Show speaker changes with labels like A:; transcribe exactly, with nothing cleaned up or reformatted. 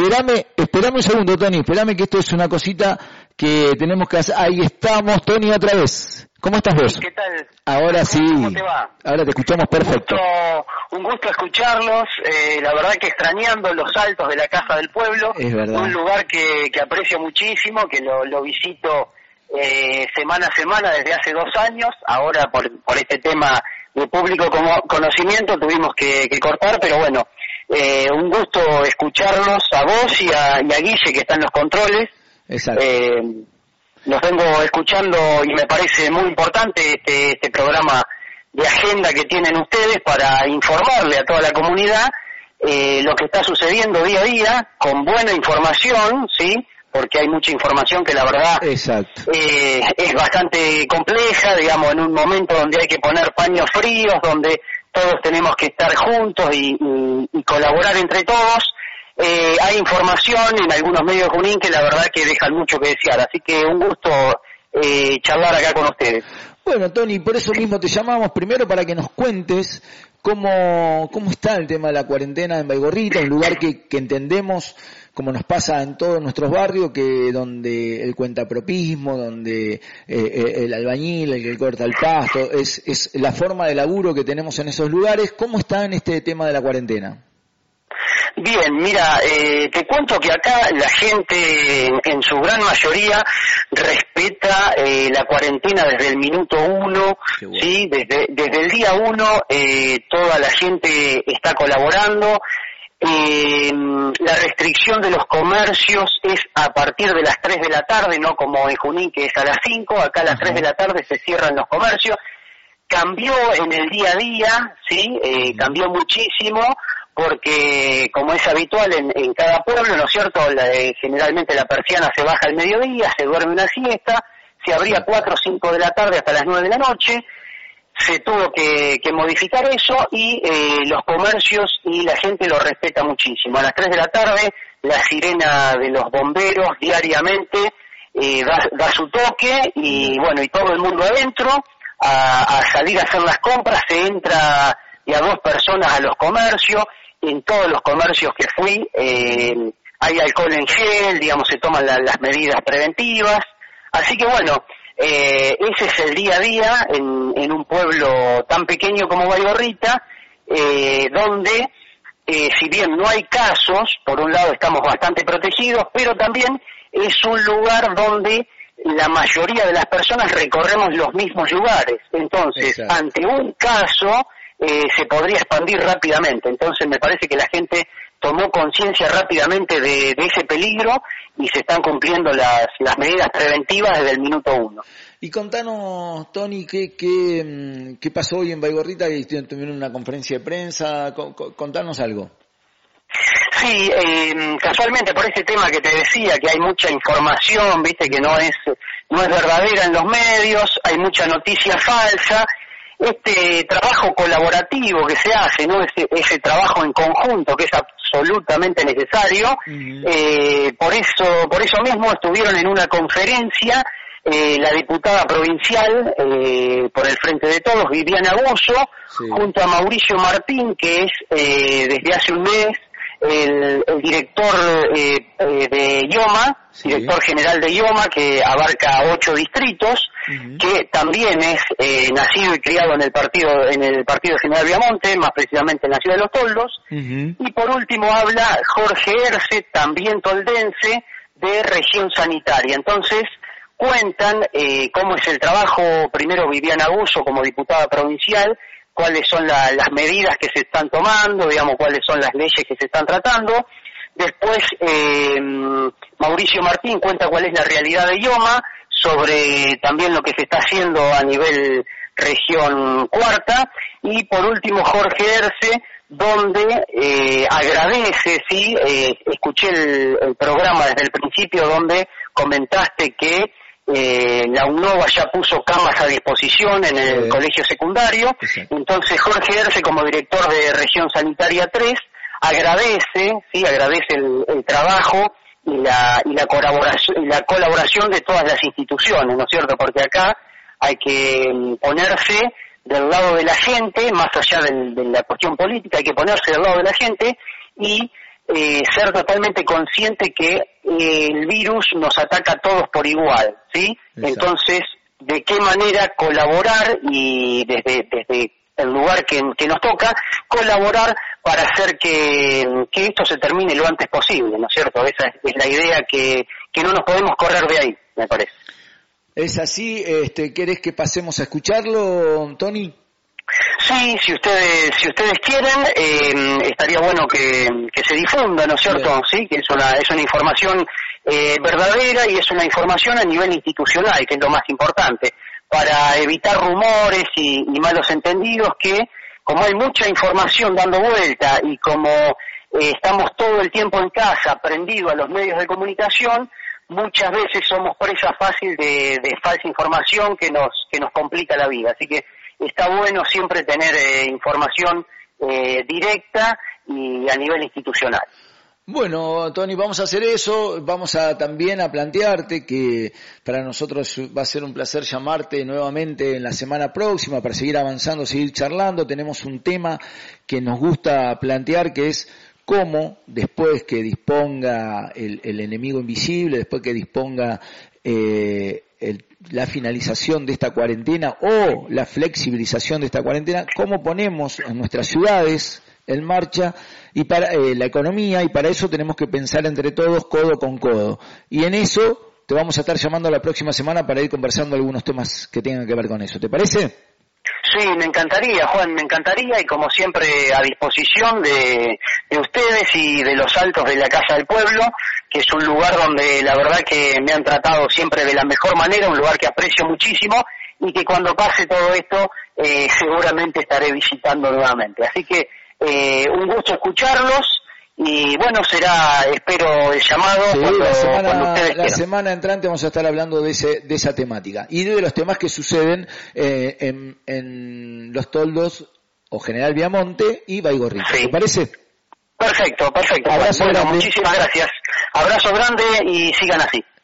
A: Esperame, esperame un segundo, Tony, esperame que esto es una cosita que tenemos que hacer. Ahí estamos, Tony, otra vez. ¿Cómo estás vos?
B: ¿Qué tal?
A: Ahora sí.
B: ¿Cómo te va?
A: Ahora te escuchamos perfecto.
B: Un gusto, un gusto escucharlos. Eh, la verdad que extrañando los altos de la Casa del Pueblo.
A: Es verdad.
B: Un lugar que, que aprecio muchísimo, que lo, lo visito eh, semana a semana desde hace dos años. Ahora por, por este tema de público como conocimiento tuvimos que, que cortar, pero bueno, eh, un gusto escucharlos a vos y a, y a Guille, que está en los controles.
A: Exacto.
B: Eh, los vengo escuchando y me parece muy importante este, este programa de agenda que tienen ustedes para informarle a toda la comunidad eh, lo que está sucediendo día a día, con buena información, ¿sí? Porque hay mucha información que la verdad
A: Exacto.
B: Eh, es bastante compleja, digamos, en un momento donde hay que poner paños fríos, donde todos tenemos que estar juntos y, y, y colaborar entre todos. Eh, hay información en algunos medios de Junín que la verdad que dejan mucho que desear, así que un gusto eh, charlar acá con ustedes.
A: Bueno, Tony, por eso mismo te llamamos primero para que nos cuentes cómo, cómo está el tema de la cuarentena en Baigorrita, un lugar que, que entendemos, como nos pasa en todos nuestros barrios, que donde el cuentapropismo, donde eh, el albañil, el que corta el pasto, es, es la forma de laburo que tenemos en esos lugares. ¿Cómo está en este tema de la cuarentena?
B: Bien, mira, eh, te cuento que acá la gente en, en su gran mayoría respeta eh, la cuarentena desde el minuto uno, bueno. ¿Sí? Desde, desde el día uno eh, toda la gente está colaborando. Eh, la restricción de los comercios es a partir de las tres de la tarde, no como en Junín que es a las cinco, acá a las tres de la tarde se cierran los comercios. Cambió en el día a día, ¿sí? Eh, cambió muchísimo. Porque como es habitual en, en cada pueblo, ¿no es cierto? La, eh, generalmente la persiana se baja al mediodía, se duerme una siesta, se abría cuatro o cinco de la tarde hasta las nueve de la noche, se tuvo que, que modificar eso y eh, los comercios y la gente lo respeta muchísimo. A las tres de la tarde la sirena de los bomberos diariamente eh, da, da su toque y bueno, y todo el mundo adentro a, a salir a hacer las compras, se entra de a dos personas a los comercios. En todos los comercios que fui eh, hay alcohol en gel, digamos, se toman la, las medidas preventivas. Así que bueno, eh, ese es el día a día en, en un pueblo tan pequeño como Baigorrita, eh, donde eh, si bien no hay casos, por un lado estamos bastante protegidos, pero también es un lugar donde la mayoría de las personas recorremos los mismos lugares. Entonces, exacto, ante un caso Eh, se podría expandir rápidamente. Entonces me parece que la gente tomó conciencia rápidamente de, de ese peligro y se están cumpliendo las, las medidas preventivas desde el minuto uno.
A: Y contanos, Tony, ¿qué, qué, qué pasó hoy en Baigorrita? ¿Tuvieron una conferencia de prensa? Contanos algo.
B: Sí, eh, casualmente por ese tema que te decía, que hay mucha información, viste, que no es, no es verdadera en los medios, hay mucha noticia falsa. Este trabajo colaborativo que se hace, ¿no? Ese, ese trabajo en conjunto que es absolutamente necesario, uh-huh. eh, por eso, por eso mismo estuvieron en una conferencia eh, la diputada provincial eh, por el Frente de Todos, Viviana Buzo, sí, junto a Mauricio Martín, que es eh, desde hace un mes el, el director eh, eh, de IOMA, sí, director general de IOMA, que abarca ocho distritos, uh-huh, que también es eh, nacido y criado en el partido en el partido General Viamonte, más precisamente en la ciudad de Los Toldos, uh-huh, y por último habla Jorge Erce, también toldense, de región sanitaria. Entonces cuentan eh, cómo es el trabajo, primero Viviana Buzo como diputada provincial, cuáles son la, las medidas que se están tomando, digamos, cuáles son las leyes que se están tratando. Después eh, Mauricio Martín cuenta cuál es la realidad de IOMA, sobre también lo que se está haciendo a nivel región cuarta, y por último Jorge Erce, donde eh, agradece, sí, eh, escuché el, el programa desde el principio donde comentaste que Eh, la UNOVA ya puso camas a disposición en el sí. colegio secundario, sí. Entonces Jorge Erce, como director de Región Sanitaria tres, agradece, sí, agradece el, el trabajo y la, y la colaboración, y la colaboración de todas las instituciones, ¿no es cierto? Porque acá hay que ponerse del lado de la gente, más allá de, de la cuestión política, hay que ponerse del lado de la gente y eh, ser totalmente consciente que eh, el virus nos ataca a todos por igual, ¿sí? Exacto. Entonces, ¿de qué manera colaborar y desde, desde el lugar que, que nos toca, colaborar para hacer que, que esto se termine lo antes posible, ¿no es cierto? Esa es, es la idea, que, que no nos podemos correr de ahí, me parece.
A: ¿Es así? Este, ¿querés que pasemos a escucharlo, Tony?
B: Sí, si ustedes si ustedes quieren, eh, estaría bueno que, que se difunda, ¿no es cierto? Bien. Sí, que es una es una información eh, verdadera y es una información a nivel institucional, que es lo más importante, para evitar rumores y, y malos entendidos, que como hay mucha información dando vuelta y como eh, estamos todo el tiempo en casa, prendidos a los medios de comunicación, muchas veces somos presa fácil de, de falsa información que nos que nos complica la vida. Así que está bueno siempre tener eh, información eh, directa y a nivel institucional.
A: Bueno, Tony, vamos a hacer eso. Vamos a también a plantearte que para nosotros va a ser un placer llamarte nuevamente en la semana próxima para seguir avanzando, seguir charlando. Tenemos un tema que nos gusta plantear, que es cómo después que disponga el, el enemigo invisible, después que disponga eh, el, la finalización de esta cuarentena o la flexibilización de esta cuarentena, cómo ponemos en nuestras ciudades en marcha y para eh, la economía, y para eso tenemos que pensar entre todos codo con codo. Y en eso te vamos a estar llamando la próxima semana para ir conversando algunos temas que tengan que ver con eso. ¿Te parece?
B: Sí, me encantaría, Juan, me encantaría, y como siempre a disposición de, de ustedes y de los altos de la Casa del Pueblo, que es un lugar donde la verdad que me han tratado siempre de la mejor manera, un lugar que aprecio muchísimo y que cuando pase todo esto eh, seguramente estaré visitando nuevamente. Así que eh, un gusto escucharlos. Y bueno, será, espero el llamado
A: sí,
B: cuando,
A: la semana,
B: cuando ustedes
A: la
B: quieran.
A: semana entrante vamos a estar hablando de ese de esa temática y de los temas que suceden eh, en, en Los Toldos o General Viamonte y Baigorrita. Sí. ¿Te parece?
B: Perfecto, perfecto.
A: Abrazo
B: bueno,
A: grande.
B: Muchísimas gracias. Abrazo grande y sigan así.